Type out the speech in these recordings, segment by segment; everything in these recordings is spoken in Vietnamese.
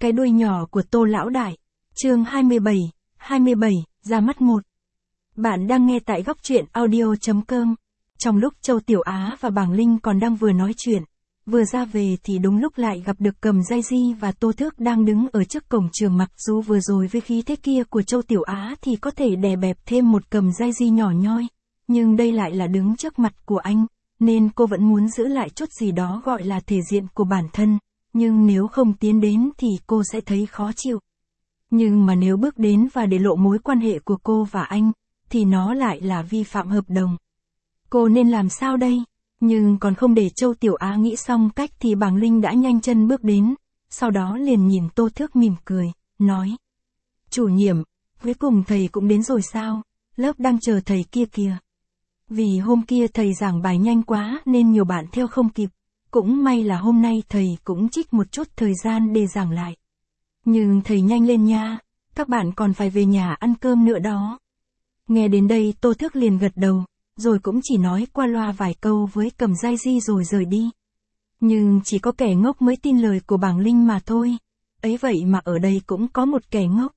Cái đuôi nhỏ của Tô lão đại. Chương 27, ra mắt 1. Bạn đang nghe tại góc truyện audio.com. Trong lúc Châu Tiểu Á và Bàng Linh còn đang vừa nói chuyện, vừa ra về thì đúng lúc lại gặp được Cầm Giai Di và Tô Thước đang đứng ở trước cổng trường. Mặc dù vừa rồi với khí thế kia của Châu Tiểu Á thì có thể đè bẹp thêm một Cầm Giai Di nhỏ nhoi, nhưng đây lại là đứng trước mặt của anh, nên cô vẫn muốn giữ lại chút gì đó gọi là thể diện của bản thân, nhưng nếu không tiến đến thì cô sẽ thấy khó chịu. Nhưng mà nếu bước đến và để lộ mối quan hệ của cô và anh, thì nó lại là vi phạm hợp đồng. Cô nên làm sao đây? Nhưng còn không để Châu Tiểu Á nghĩ xong cách thì Bàng Linh đã nhanh chân bước đến, sau đó liền nhìn Tô Thước mỉm cười, nói: "Chủ nhiệm, cuối cùng thầy cũng đến rồi sao? Lớp đang chờ thầy kia kìa." Vì hôm kia thầy giảng bài nhanh quá nên nhiều bạn theo không kịp, cũng may là hôm nay thầy cũng trích một chút thời gian để giảng lại. Nhưng thầy nhanh lên nha, các bạn còn phải về nhà ăn cơm nữa đó. Nghe đến đây Tô Thước liền gật đầu, rồi cũng chỉ nói qua loa vài câu với Cầm Giai Di rồi rời đi. Nhưng chỉ có kẻ ngốc mới tin lời của Bàng Linh mà thôi. Ấy vậy mà ở đây cũng có một kẻ ngốc.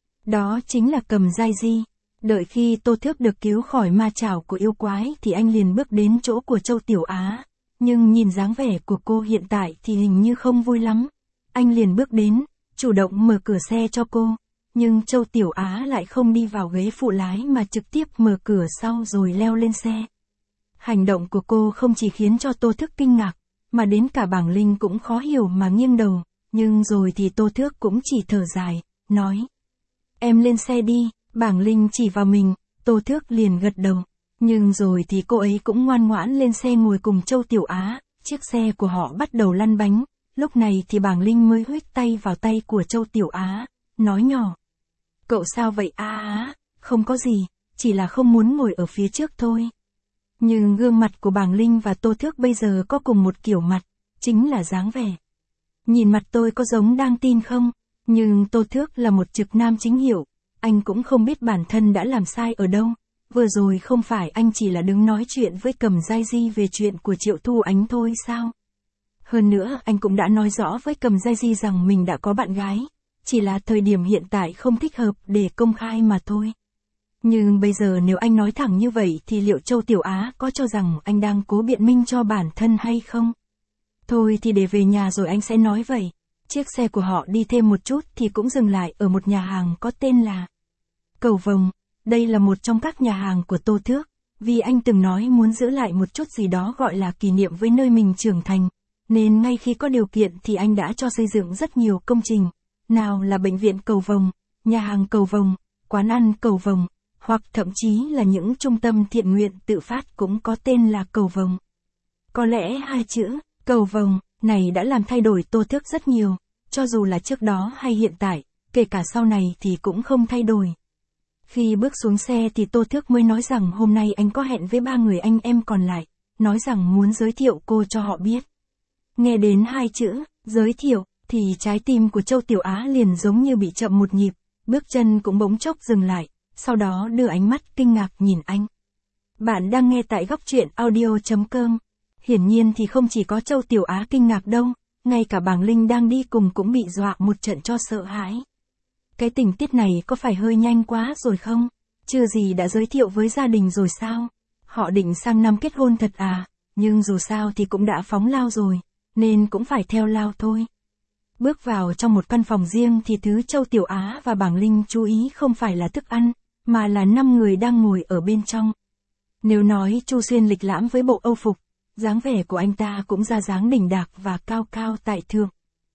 Đó chính là Cầm Giai Di. Đợi khi Tô Thước được cứu khỏi ma chảo của yêu quái thì anh liền bước đến chỗ của Châu Tiểu Á. Nhưng nhìn dáng vẻ của cô hiện tại thì hình như không vui lắm. Anh liền bước đến, chủ động mở cửa xe cho cô. Nhưng Châu Tiểu Á lại không đi vào ghế phụ lái mà trực tiếp mở cửa sau rồi leo lên xe. Hành động của cô không chỉ khiến cho Tô Thước kinh ngạc, mà đến cả Bàng Linh cũng khó hiểu mà nghiêng đầu. Nhưng rồi thì Tô Thước cũng chỉ thở dài, nói: "Em lên xe đi." Bàng Linh chỉ vào mình, Tô Thước liền gật đầu. Nhưng rồi thì cô ấy cũng ngoan ngoãn lên xe ngồi cùng Châu Tiểu Á, chiếc xe của họ bắt đầu lăn bánh. Lúc này thì Bàng Linh mới huých tay vào tay của Châu Tiểu Á, nói nhỏ: "Cậu sao vậy Á? Không có gì, chỉ là không muốn ngồi ở phía trước thôi." Nhưng gương mặt của Bàng Linh và Tô Thước bây giờ có cùng một kiểu mặt, chính là dáng vẻ. Nhìn mặt tôi có giống đang tin không? Nhưng Tô Thước là một trực nam chính hiệu, anh cũng không biết bản thân đã làm sai ở đâu. Vừa rồi không phải anh chỉ là đứng nói chuyện với Cầm Giai Di về chuyện của Triệu Thu Ánh thôi sao? Hơn nữa anh cũng đã nói rõ với Cầm Giai Di rằng mình đã có bạn gái, chỉ là thời điểm hiện tại không thích hợp để công khai mà thôi. Nhưng bây giờ nếu anh nói thẳng như vậy thì liệu Châu Tiểu Á có cho rằng anh đang cố biện minh cho bản thân hay không? Thôi thì để về nhà rồi anh sẽ nói vậy. Chiếc xe của họ đi thêm một chút thì cũng dừng lại ở một nhà hàng có tên là Cầu Vồng. Đây là một trong các nhà hàng của Tô Thước, vì anh từng nói muốn giữ lại một chút gì đó gọi là kỷ niệm với nơi mình trưởng thành, nên ngay khi có điều kiện thì anh đã cho xây dựng rất nhiều công trình, nào là bệnh viện Cầu Vồng, nhà hàng Cầu Vồng, quán ăn Cầu Vồng, hoặc thậm chí là những trung tâm thiện nguyện tự phát cũng có tên là Cầu Vồng. Có lẽ hai chữ Cầu Vồng này đã làm thay đổi Tô Thước rất nhiều, cho dù là trước đó hay hiện tại, kể cả sau này thì cũng không thay đổi. Khi bước xuống xe thì Tô Thước mới nói rằng hôm nay anh có hẹn với 3 người anh em còn lại, nói rằng muốn giới thiệu cô cho họ biết. Nghe đến hai chữ, giới thiệu, thì trái tim của Châu Tiểu Á liền giống như bị chậm một nhịp, bước chân cũng bỗng chốc dừng lại, sau đó đưa ánh mắt kinh ngạc nhìn anh. Bạn đang nghe tại góc truyện audio.com. Hiển nhiên thì không chỉ có Châu Tiểu Á kinh ngạc đâu, ngay cả Bàng Linh đang đi cùng cũng bị dọa một trận cho sợ hãi. Cái tình tiết này có phải hơi nhanh quá rồi không? Chưa gì đã giới thiệu với gia đình rồi sao? Họ định sang năm kết hôn thật à? Nhưng dù sao thì cũng đã phóng lao rồi, nên cũng phải theo lao thôi. Bước vào trong một căn phòng riêng thì thứ Châu Tiểu Á và Bàng Linh chú ý không phải là thức ăn, mà là 5 người đang ngồi ở bên trong. Nếu nói Chu Xuyên lịch lãm với bộ âu phục, dáng vẻ của anh ta cũng ra dáng đỉnh đạc và cao cao tại thượng.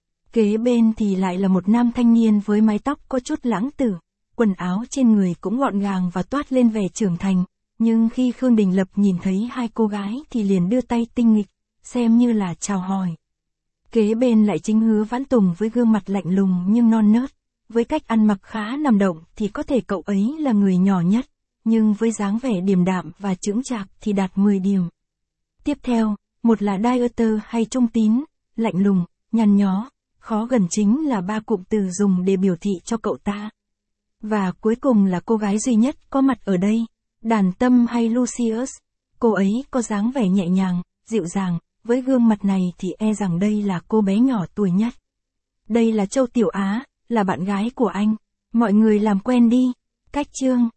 Kế bên thì lại là một nam thanh niên với mái tóc có chút lãng tử, quần áo trên người cũng gọn gàng và toát lên vẻ trưởng thành, nhưng khi Khương Đình Lập nhìn thấy hai cô gái thì liền đưa tay tinh nghịch, xem như là chào hỏi. Kế bên lại chính Hứa Vãn Tùng với gương mặt lạnh lùng nhưng non nớt, với cách ăn mặc khá nằm động thì có thể cậu ấy là người nhỏ nhất, nhưng với dáng vẻ điềm đạm và chững chạc thì đạt 10 điểm. Tiếp theo, một là Dieter hay Trung Tín, lạnh lùng, nhăn nhó, khó gần chính là 3 cụm từ dùng để biểu thị cho cậu ta. Và cuối cùng là cô gái duy nhất có mặt ở đây, Đàn Tâm hay Lucius. Cô ấy có dáng vẻ nhẹ nhàng, dịu dàng, với gương mặt này thì e rằng đây là cô bé nhỏ tuổi nhất. Đây là Châu Tiểu Á, là bạn gái của anh. Mọi người làm quen đi. Cách chương